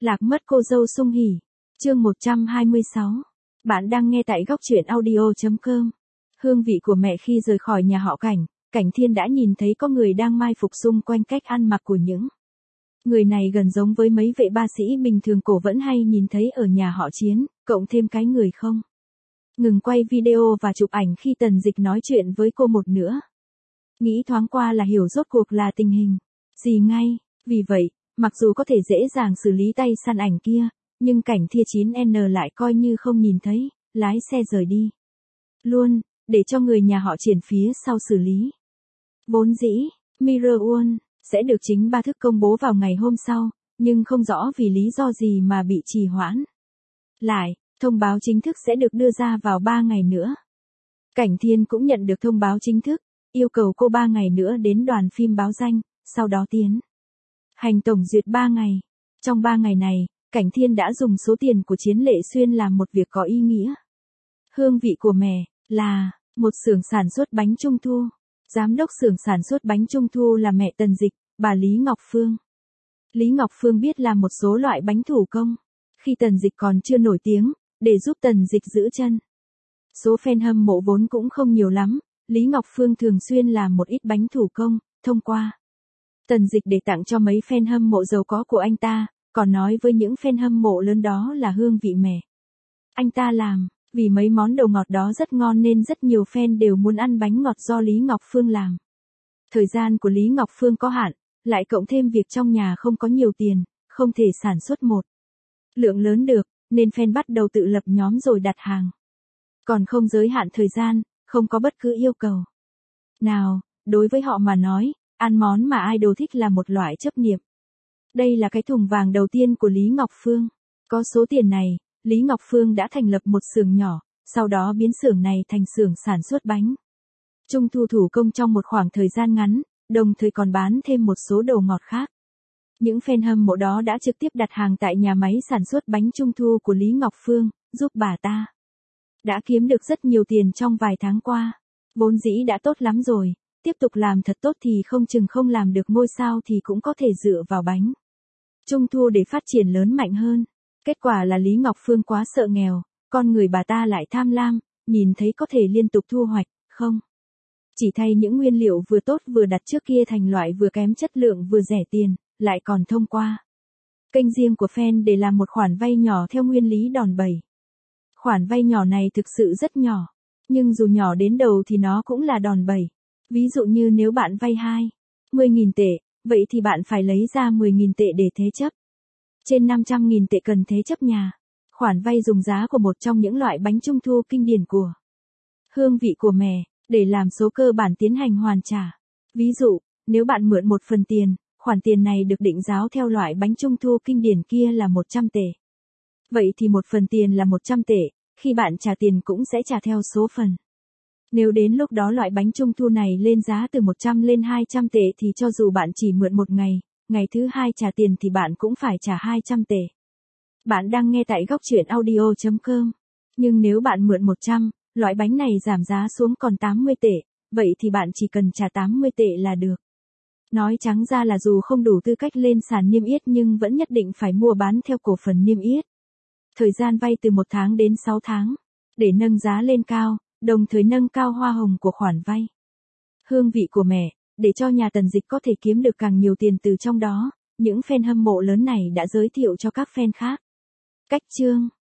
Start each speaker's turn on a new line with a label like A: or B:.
A: Lạc mất cô dâu sung hỉ. Chương 126. Bạn đang nghe tại góc truyện audio.com. Hương vị của mẹ khi rời khỏi nhà họ Cảnh, Cảnh Thiên đã nhìn thấy có người đang mai phục xung quanh cách ăn mặc của những người này gần giống với mấy vệ ba sĩ bình thường cổ vẫn hay nhìn thấy ở nhà họ Chiến, cộng thêm cái người không ngừng quay video và chụp ảnh khi Tần Dịch nói chuyện với cô một nữa. Nghĩ thoáng qua là hiểu rốt cuộc là tình hình gì ngay, vì vậy, mặc dù có thể dễ dàng xử lý tay săn ảnh kia, nhưng Cảnh Thiên 9N lại coi như không nhìn thấy, lái xe rời đi luôn, để cho người nhà họ Triển phía sau xử lý. Vốn dĩ, Mirror One sẽ được chính ba thức công bố vào ngày hôm sau, nhưng không rõ vì lý do gì mà bị trì hoãn lại, thông báo chính thức sẽ được đưa ra vào 3 ngày nữa. Cảnh Thiên cũng nhận được thông báo chính thức, yêu cầu cô 3 ngày nữa đến đoàn phim báo danh, sau đó tiến hành tổng duyệt 3 ngày. Trong 3 ngày này, Cảnh Thiên đã dùng số tiền của Chiến Lệ Xuyên làm một việc có ý nghĩa. Hương vị của mẹ là một xưởng sản xuất bánh trung thu. Giám đốc xưởng sản xuất bánh trung thu là mẹ Tần Dịch, bà Lý Ngọc Phương. Lý Ngọc Phương biết làm một số loại bánh thủ công. Khi Tần Dịch còn chưa nổi tiếng, để giúp Tần Dịch giữ chân. Số fan hâm mộ vốn cũng không nhiều lắm, Lý Ngọc Phương thường xuyên làm một ít bánh thủ công, thông qua Tần Dịch để tặng cho mấy fan hâm mộ giàu có của anh ta, còn nói với những fan hâm mộ lớn đó là hương vị mẹ anh ta làm, vì mấy món đồ ngọt đó rất ngon nên rất nhiều fan đều muốn ăn bánh ngọt do Lý Ngọc Phương làm. Thời gian của Lý Ngọc Phương có hạn, lại cộng thêm việc trong nhà không có nhiều tiền, không thể sản xuất một lượng lớn được, nên fan bắt đầu tự lập nhóm rồi đặt hàng. Còn không giới hạn thời gian, không có bất cứ yêu cầu nào, đối với họ mà nói, ăn món mà idol thích là một loại chấp niệm. Đây là cái thùng vàng đầu tiên của Lý Ngọc Phương. Có số tiền này, Lý Ngọc Phương đã thành lập một xưởng nhỏ, sau đó biến xưởng này thành xưởng sản xuất bánh trung thu thủ công trong một khoảng thời gian ngắn, đồng thời còn bán thêm một số đồ ngọt khác. Những fan hâm mộ đó đã trực tiếp đặt hàng tại nhà máy sản xuất bánh trung thu của Lý Ngọc Phương, giúp bà ta đã kiếm được rất nhiều tiền trong vài tháng qua. Vốn dĩ đã tốt lắm rồi, tiếp tục làm thật tốt thì không chừng không làm được ngôi sao thì cũng có thể dựa vào bánh trung thu để phát triển lớn mạnh hơn. Kết quả là Lý Ngọc Phương quá sợ nghèo, con người bà ta lại tham lam, nhìn thấy có thể liên tục thu hoạch, không chỉ thay những nguyên liệu vừa tốt vừa đặt trước kia thành loại vừa kém chất lượng vừa rẻ tiền, lại còn thông qua kênh riêng của fan để làm một khoản vay nhỏ theo nguyên lý đòn bẩy. Khoản vay nhỏ này thực sự rất nhỏ, nhưng dù nhỏ đến đầu thì nó cũng là đòn bẩy. Ví dụ như nếu bạn vay 20.000 tệ, vậy thì bạn phải lấy ra 10.000 tệ để thế chấp. Trên 500.000 tệ cần thế chấp nhà. Khoản vay dùng giá của một trong những loại bánh trung thu kinh điển của hương vị của mẹ, để làm số cơ bản tiến hành hoàn trả. Ví dụ, nếu bạn mượn một phần tiền, khoản tiền này được định giá theo loại bánh trung thu kinh điển kia là 100 tệ. Vậy thì một phần tiền là 100 tệ, khi bạn trả tiền cũng sẽ trả theo số phần. Nếu đến lúc đó loại bánh trung thu này lên giá từ 100 lên 200 tệ thì cho dù bạn chỉ mượn một ngày, ngày thứ hai trả tiền thì bạn cũng phải trả 200 tệ. Bạn đang nghe tại góc truyện audio.com. Nhưng nếu bạn mượn 100, loại bánh này giảm giá xuống còn 80 tệ, vậy thì bạn chỉ cần trả 80 tệ là được. Nói trắng ra là dù không đủ tư cách lên sàn niêm yết nhưng vẫn nhất định phải mua bán theo cổ phần niêm yết. Thời gian vay từ 1 tháng đến 6 tháng, để nâng giá lên cao, đồng thời nâng cao hoa hồng của khoản vay. Hương vị của mẹ, để cho nhà Tần Dịch có thể kiếm được càng nhiều tiền từ trong đó, những fan hâm mộ lớn này đã giới thiệu cho các fan khác cách chương